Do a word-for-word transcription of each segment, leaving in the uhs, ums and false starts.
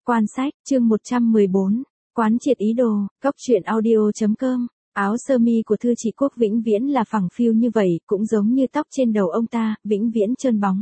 Quan sách, chương một trăm mười bốn, quán triệt ý đồ, góc truyện audio.com, áo sơ mi của Thư Chỉ Quốc vĩnh viễn là phẳng phiu như vậy, cũng giống như tóc trên đầu ông ta, vĩnh viễn trơn bóng.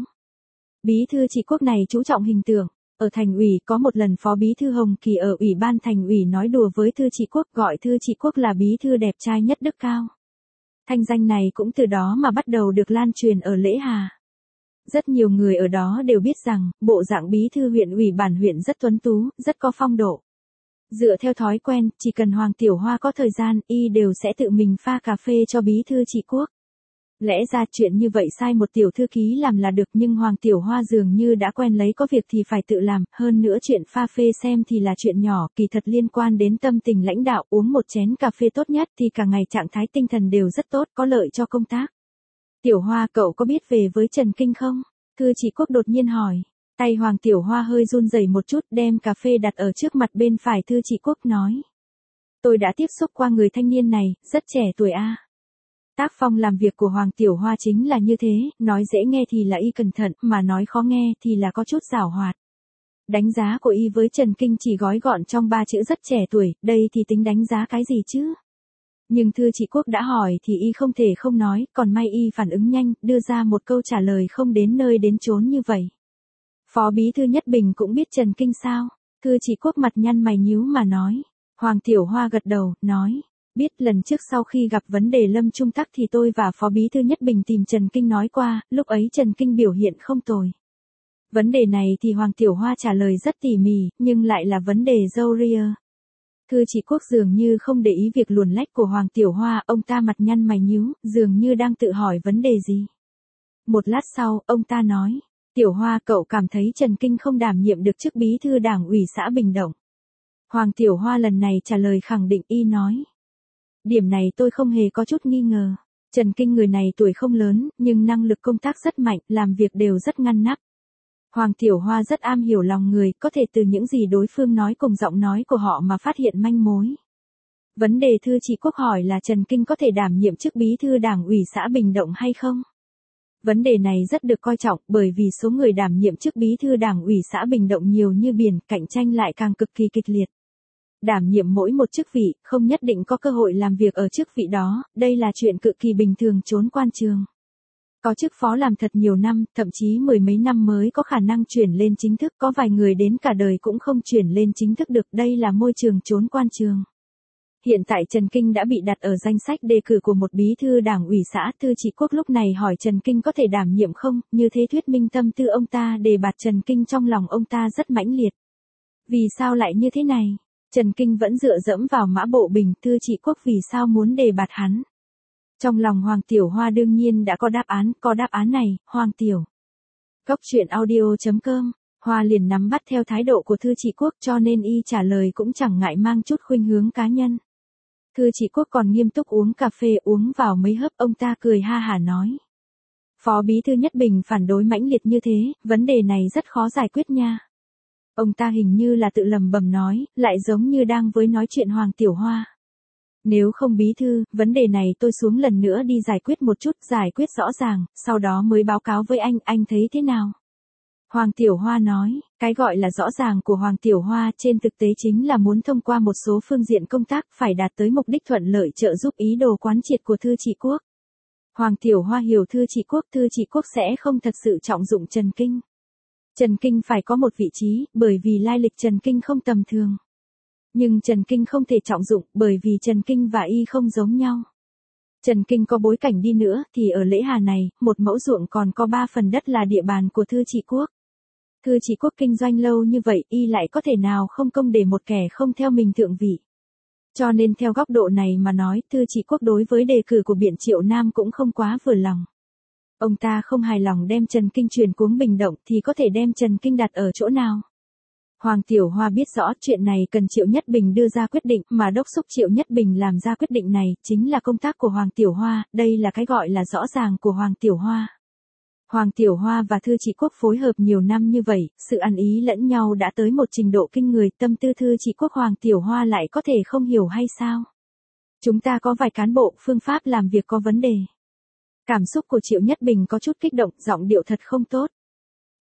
Bí thư Chỉ Quốc này chú trọng hình tượng. Ở thành ủy có một lần phó bí thư Hồng Kỳ ở ủy ban thành ủy nói đùa với Thư Chỉ Quốc, gọi Thư Chỉ Quốc là bí thư đẹp trai nhất Đức Cao. Thanh danh này cũng từ đó mà bắt đầu được lan truyền ở Lễ Hà. Rất nhiều người ở đó đều biết rằng, bộ dạng bí thư huyện ủy bản huyện rất tuấn tú, rất có phong độ. Dựa theo thói quen, chỉ cần Hoàng Tiểu Hoa có thời gian, y đều sẽ tự mình pha cà phê cho bí thư Chỉ Quốc. Lẽ ra chuyện như vậy sai một tiểu thư ký làm là được, nhưng Hoàng Tiểu Hoa dường như đã quen lấy có việc thì phải tự làm, hơn nữa chuyện pha phê xem thì là chuyện nhỏ, kỳ thật liên quan đến tâm tình lãnh đạo, uống một chén cà phê tốt nhất thì cả ngày trạng thái tinh thần đều rất tốt, có lợi cho công tác. Tiểu Hoa, cậu có biết về với Trần Kinh không? Thư Chỉ Quốc đột nhiên hỏi. Tay Hoàng Tiểu Hoa hơi run rẩy một chút, đem cà phê đặt ở trước mặt bên phải Thư Chỉ Quốc nói. Tôi đã tiếp xúc qua người thanh niên này, rất trẻ tuổi a. À. Tác phong làm việc của Hoàng Tiểu Hoa chính là như thế, nói dễ nghe thì là y cẩn thận, mà nói khó nghe thì là có chút giảo hoạt. Đánh giá của y với Trần Kinh chỉ gói gọn trong ba chữ rất trẻ tuổi, đây thì tính đánh giá cái gì chứ? Nhưng Thư Chỉ Quốc đã hỏi thì y không thể không nói, còn may y phản ứng nhanh, đưa ra một câu trả lời không đến nơi đến chốn như vậy. Phó bí thư Nhất Bình cũng biết Trần Kinh sao? Thư Chỉ Quốc mặt nhăn mày nhíu mà nói. Hoàng Tiểu Hoa gật đầu, nói. Biết, lần trước sau khi gặp vấn đề Lâm Trung Tắc thì tôi và Phó bí thư Nhất Bình tìm Trần Kinh nói qua, lúc ấy Trần Kinh biểu hiện không tồi. Vấn đề này thì Hoàng Tiểu Hoa trả lời rất tỉ mỉ, nhưng lại là vấn đề râu ria. Thư Chỉ Quốc dường như không để ý việc luồn lách của Hoàng Tiểu Hoa, ông ta mặt nhăn mày nhíu, dường như đang tự hỏi vấn đề gì. Một lát sau, ông ta nói, Tiểu Hoa, cậu cảm thấy Trần Kinh không đảm nhiệm được chức bí thư đảng ủy xã Bình Động. Hoàng Tiểu Hoa lần này trả lời khẳng định, y nói. Điểm này tôi không hề có chút nghi ngờ. Trần Kinh người này tuổi không lớn, nhưng năng lực công tác rất mạnh, làm việc đều rất ngăn nắp. Hoàng Tiểu Hoa rất am hiểu lòng người, có thể từ những gì đối phương nói cùng giọng nói của họ mà phát hiện manh mối. Vấn đề Thư Chỉ Quốc hỏi là Trần Kinh có thể đảm nhiệm chức bí thư đảng ủy xã Bình Động hay không? Vấn đề này rất được coi trọng, bởi vì số người đảm nhiệm chức bí thư đảng ủy xã Bình Động nhiều như biển, cạnh tranh lại càng cực kỳ kịch liệt. Đảm nhiệm mỗi một chức vị, không nhất định có cơ hội làm việc ở chức vị đó, đây là chuyện cực kỳ bình thường trốn quan trường. Có chức phó làm thật nhiều năm, thậm chí mười mấy năm mới có khả năng chuyển lên chính thức, có vài người đến cả đời cũng không chuyển lên chính thức được, đây là môi trường trốn quan trường. Hiện tại Trần Kinh đã bị đặt ở danh sách đề cử của một bí thư đảng ủy xã. Thư Chỉ Quốc lúc này hỏi Trần Kinh có thể đảm nhiệm không, như thế thuyết minh tâm tư ông ta đề bạt Trần Kinh trong lòng ông ta rất mãnh liệt. Vì sao lại như thế này? Trần Kinh vẫn dựa dẫm vào Mã Bộ Bình, Thư Chỉ Quốc vì sao muốn đề bạt hắn? Trong lòng Hoàng Tiểu Hoa đương nhiên đã có đáp án, có đáp án này, Hoàng Tiểu. Góc truyện audio.com, Hoa liền nắm bắt theo thái độ của Thư Chỉ Quốc cho nên y trả lời cũng chẳng ngại mang chút khuynh hướng cá nhân. Thư Chỉ Quốc còn nghiêm túc uống cà phê, uống vào mấy hớp ông ta cười ha hả nói. Phó bí thư Nhất Bình phản đối mãnh liệt như thế, vấn đề này rất khó giải quyết nha. Ông ta hình như là tự lầm bầm nói, lại giống như đang với nói chuyện Hoàng Tiểu Hoa. Nếu không bí thư, vấn đề này tôi xuống lần nữa đi giải quyết một chút, giải quyết rõ ràng, sau đó mới báo cáo với anh, anh thấy thế nào? Hoàng Tiểu Hoa nói, cái gọi là rõ ràng của Hoàng Tiểu Hoa trên thực tế chính là muốn thông qua một số phương diện công tác phải đạt tới mục đích thuận lợi trợ giúp ý đồ quán triệt của Thư Chỉ Quốc. Hoàng Tiểu Hoa hiểu Thư Chỉ Quốc, Thư Chỉ Quốc sẽ không thật sự trọng dụng Trần Kinh. Trần Kinh phải có một vị trí, bởi vì lai lịch Trần Kinh không tầm thường. Nhưng Trần Kinh không thể trọng dụng, bởi vì Trần Kinh và y không giống nhau. Trần Kinh có bối cảnh đi nữa, thì ở Lễ Hà này, một mẫu ruộng còn có ba phần đất là địa bàn của Thư Chỉ Quốc. Thư Chỉ Quốc kinh doanh lâu như vậy, y lại có thể nào không công để một kẻ không theo mình thượng vị. Cho nên theo góc độ này mà nói, Thư Chỉ Quốc đối với đề cử của Biện Triệu Nam cũng không quá vừa lòng. Ông ta không hài lòng đem Trần Kinh chuyển cuống Bình Động thì có thể đem Trần Kinh đặt ở chỗ nào? Hoàng Tiểu Hoa biết rõ chuyện này cần Triệu Nhất Bình đưa ra quyết định, mà đốc thúc Triệu Nhất Bình làm ra quyết định này, chính là công tác của Hoàng Tiểu Hoa, đây là cái gọi là rõ ràng của Hoàng Tiểu Hoa. Hoàng Tiểu Hoa và Thư Chỉ Quốc phối hợp nhiều năm như vậy, sự ăn ý lẫn nhau đã tới một trình độ kinh người, tâm tư Thư Chỉ Quốc Hoàng Tiểu Hoa lại có thể không hiểu hay sao? Chúng ta có vài cán bộ, phương pháp làm việc có vấn đề. Cảm xúc của Triệu Nhất Bình có chút kích động, giọng điệu thật không tốt.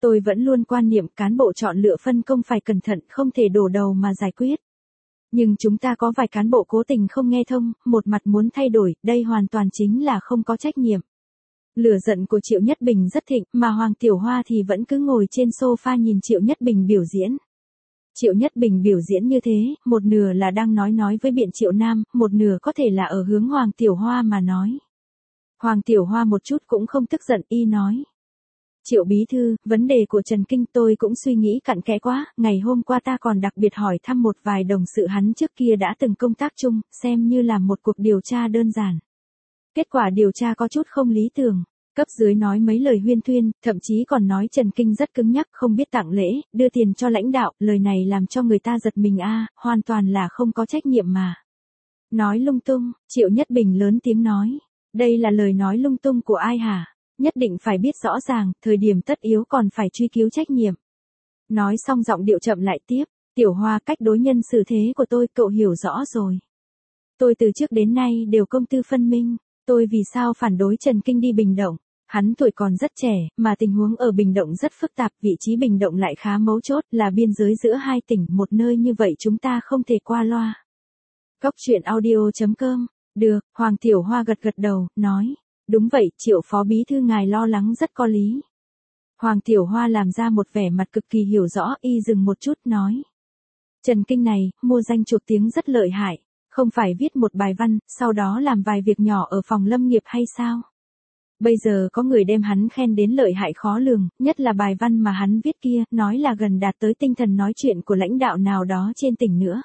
Tôi vẫn luôn quan niệm cán bộ chọn lựa phân công phải cẩn thận, không thể đổ đầu mà giải quyết. Nhưng chúng ta có vài cán bộ cố tình không nghe thông, một mặt muốn thay đổi, đây hoàn toàn chính là không có trách nhiệm. Lửa giận của Triệu Nhất Bình rất thịnh, mà Hoàng Tiểu Hoa thì vẫn cứ ngồi trên sofa nhìn Triệu Nhất Bình biểu diễn. Triệu Nhất Bình biểu diễn như thế, một nửa là đang nói nói với biện Triệu Nam, một nửa có thể là ở hướng Hoàng Tiểu Hoa mà nói. Hoàng Tiểu Hoa một chút cũng không tức giận, y nói. Triệu bí thư, vấn đề của Trần Kinh tôi cũng suy nghĩ cặn kẽ quá, ngày hôm qua ta còn đặc biệt hỏi thăm một vài đồng sự hắn trước kia đã từng công tác chung, xem như là một cuộc điều tra đơn giản. Kết quả điều tra có chút không lý tưởng. Cấp dưới nói mấy lời huyên thuyên, thậm chí còn nói Trần Kinh rất cứng nhắc, không biết tặng lễ, đưa tiền cho lãnh đạo, lời này làm cho người ta giật mình a, hoàn toàn là không có trách nhiệm mà. Nói lung tung, Triệu Nhất Bình lớn tiếng nói, đây là lời nói lung tung của ai hả? Nhất định phải biết rõ ràng, thời điểm tất yếu còn phải truy cứu trách nhiệm. Nói xong giọng điệu chậm lại tiếp, Tiểu Hoa, cách đối nhân xử thế của tôi cậu hiểu rõ rồi. Tôi từ trước đến nay đều công tư phân minh. Tôi vì sao phản đối Trần Kinh đi Bình Động? Hắn tuổi còn rất trẻ, mà tình huống ở Bình Động rất phức tạp, vị trí Bình Động lại khá mấu chốt, là biên giới giữa hai tỉnh, một nơi như vậy chúng ta không thể qua loa. Cóc truyện audio chấm com. Được, Hoàng Tiểu Hoa gật gật đầu, nói. Đúng vậy, Triệu Phó Bí Thư ngài lo lắng rất có lý. Hoàng Tiểu Hoa làm ra một vẻ mặt cực kỳ hiểu rõ, y dừng một chút, nói. Trần Kinh này, mua danh chuộc tiếng rất lợi hại. Không phải viết một bài văn, sau đó làm vài việc nhỏ ở phòng lâm nghiệp hay sao? Bây giờ có người đem hắn khen đến lợi hại khó lường, nhất là bài văn mà hắn viết kia, nói là gần đạt tới tinh thần nói chuyện của lãnh đạo nào đó trên tỉnh nữa.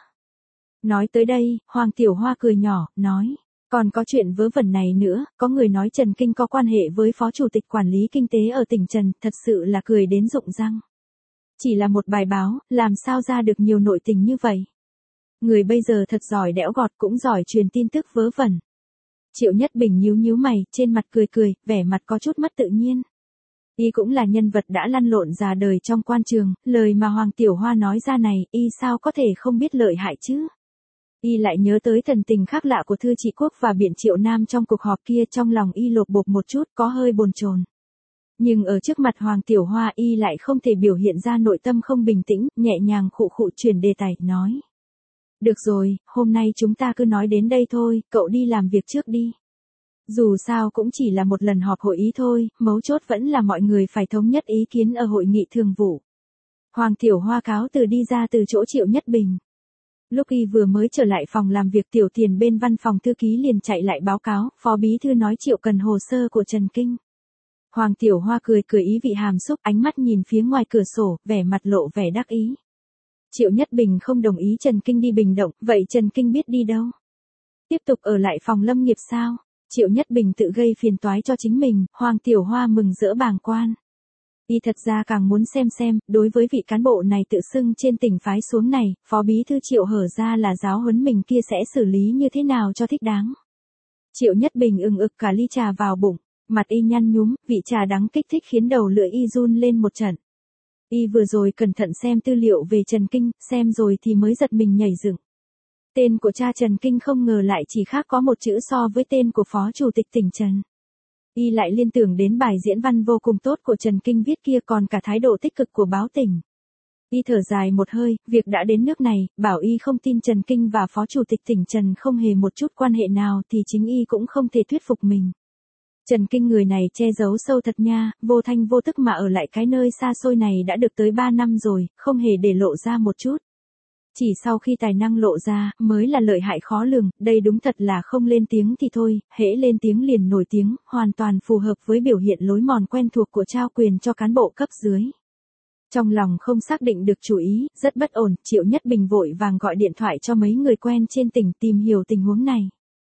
Nói tới đây, Hoàng Tiểu Hoa cười nhỏ, nói, còn có chuyện vớ vẩn này nữa, có người nói Trần Kinh có quan hệ với Phó Chủ tịch Quản lý Kinh tế ở tỉnh Trần, thật sự là cười đến rụng răng. Chỉ là một bài báo, làm sao ra được nhiều nội tình như vậy? Người bây giờ thật giỏi đẽo gọt, cũng giỏi truyền tin tức vớ vẩn. Triệu Nhất Bình nhíu nhíu mày, trên mặt cười cười, vẻ mặt có chút mất tự nhiên. Y cũng là nhân vật đã lăn lộn già đời trong quan trường, lời mà Hoàng Tiểu Hoa nói ra này, y sao có thể không biết lợi hại chứ? Y lại nhớ tới thần tình khác lạ của Thư Trị Quốc và biện Triệu Nam trong cuộc họp kia, trong lòng y lột bột một chút, có hơi bồn chồn. Nhưng ở trước mặt Hoàng Tiểu Hoa y lại không thể biểu hiện ra nội tâm không bình tĩnh, nhẹ nhàng khụ khụ chuyển đề tài, nói. Được rồi, hôm nay chúng ta cứ nói đến đây thôi, cậu đi làm việc trước đi. Dù sao cũng chỉ là một lần họp hội ý thôi, mấu chốt vẫn là mọi người phải thống nhất ý kiến ở hội nghị thường vụ. Hoàng Tiểu Hoa cáo từ đi ra từ chỗ Triệu Nhất Bình. Lúc y vừa mới trở lại phòng làm việc, Tiểu Tiền bên văn phòng thư ký liền chạy lại báo cáo, Phó Bí Thư nói Triệu cần hồ sơ của Trần Kinh. Hoàng Tiểu Hoa cười cười ý vị hàm xúc, ánh mắt nhìn phía ngoài cửa sổ, vẻ mặt lộ vẻ đắc ý. Triệu Nhất Bình không đồng ý Trần Kinh đi Bình Động, vậy Trần Kinh biết đi đâu? Tiếp tục ở lại phòng lâm nghiệp sao? Triệu Nhất Bình tự gây phiền toái cho chính mình, Hoàng Tiểu Hoa mừng rỡ bàng quan. Y thật ra càng muốn xem xem, đối với vị cán bộ này tự xưng trên tỉnh phái xuống này, Phó Bí Thư Triệu hở ra là giáo huấn mình kia sẽ xử lý như thế nào cho thích đáng. Triệu Nhất Bình ừng ực cả ly trà vào bụng, mặt y nhăn nhúm, vị trà đắng kích thích khiến đầu lưỡi y run lên một trận. Y vừa rồi cẩn thận xem tư liệu về Trần Kinh, xem rồi thì mới giật mình nhảy dựng. Tên của cha Trần Kinh không ngờ lại chỉ khác có một chữ so với tên của Phó Chủ tịch tỉnh Trần. Y lại liên tưởng đến bài diễn văn vô cùng tốt của Trần Kinh viết kia, còn cả thái độ tích cực của báo tỉnh. Y thở dài một hơi, việc đã đến nước này, bảo y không tin Trần Kinh và Phó Chủ tịch tỉnh Trần không hề một chút quan hệ nào thì chính y cũng không thể thuyết phục mình. Trần Kinh người này che giấu sâu thật nha, vô thanh vô tức mà ở lại cái nơi xa xôi này đã được tới ba năm rồi, không hề để lộ ra một chút. Chỉ sau khi tài năng lộ ra, mới là lợi hại khó lường, đây đúng thật là không lên tiếng thì thôi, hễ lên tiếng liền nổi tiếng, hoàn toàn phù hợp với biểu hiện lối mòn quen thuộc của trao quyền cho cán bộ cấp dưới. Trong lòng không xác định được chủ ý, rất bất ổn, Triệu Nhất Bình vội vàng gọi điện thoại cho mấy người quen trên tỉnh tìm hiểu tình huống này.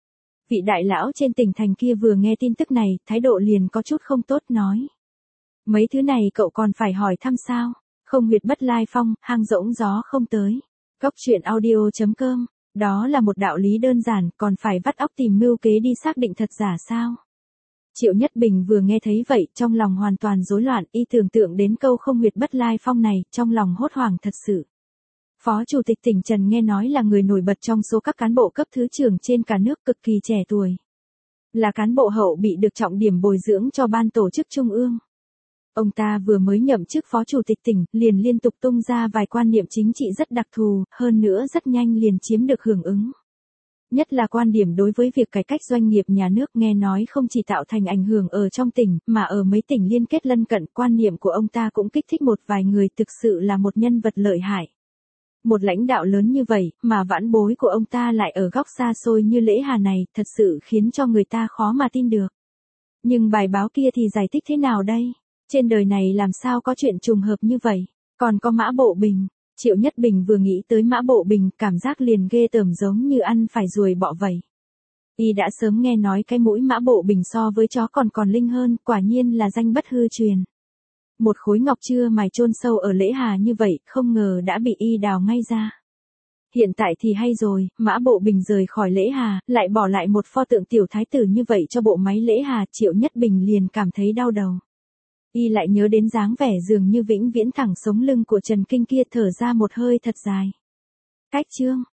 Vị đại lão trên tỉnh thành kia vừa nghe tin tức này, thái độ liền có chút không tốt, nói. Mấy thứ này cậu còn phải hỏi thăm sao? Không huyệt bất lai phong, hang rỗng gió không tới. Cóc truyện audio chấm com. Đó là một đạo lý đơn giản, còn phải vắt óc tìm mưu kế đi xác định thật giả sao? Triệu Nhất Bình vừa nghe thấy vậy, trong lòng hoàn toàn rối loạn, y tưởng tượng đến câu không huyệt bất lai phong này, trong lòng hốt hoảng thật sự. Phó Chủ tịch tỉnh Trần nghe nói là người nổi bật trong số các cán bộ cấp thứ trưởng trên cả nước, cực kỳ trẻ tuổi. Là cán bộ hậu bị được trọng điểm bồi dưỡng cho ban tổ chức trung ương. Ông ta vừa mới nhậm chức phó chủ tịch tỉnh, liền liên tục tung ra vài quan niệm chính trị rất đặc thù, hơn nữa rất nhanh liền chiếm được hưởng ứng. Nhất là quan điểm đối với việc cải cách doanh nghiệp nhà nước nghe nói không chỉ tạo thành ảnh hưởng ở trong tỉnh, mà ở mấy tỉnh liên kết lân cận, quan niệm của ông ta cũng kích thích một vài người, thực sự là một nhân vật lợi hại. Một lãnh đạo lớn như vậy, mà vãn bối của ông ta lại ở góc xa xôi như Lễ Hà này, thật sự khiến cho người ta khó mà tin được. Nhưng bài báo kia thì giải thích thế nào đây? Trên đời này làm sao có chuyện trùng hợp như vậy? Còn có Mã Bộ Bình. Triệu Nhất Bình vừa nghĩ tới Mã Bộ Bình, cảm giác liền ghê tởm giống như ăn phải ruồi bọ vậy. Y đã sớm nghe nói cái mũi Mã Bộ Bình so với chó còn còn linh hơn, quả nhiên là danh bất hư truyền. Một khối ngọc chưa mài chôn sâu ở Lễ Hà như vậy, không ngờ đã bị Y đào ngay ra. Hiện tại thì hay rồi, Mã Bộ Bình rời khỏi Lễ Hà, lại bỏ lại một pho tượng tiểu thái tử như vậy cho bộ máy Lễ Hà, Triệu Nhất Bình liền cảm thấy đau đầu. Y lại nhớ đến dáng vẻ dường như vĩnh viễn thẳng sống lưng của Trần Kinh kia, thở ra một hơi thật dài. Cách chương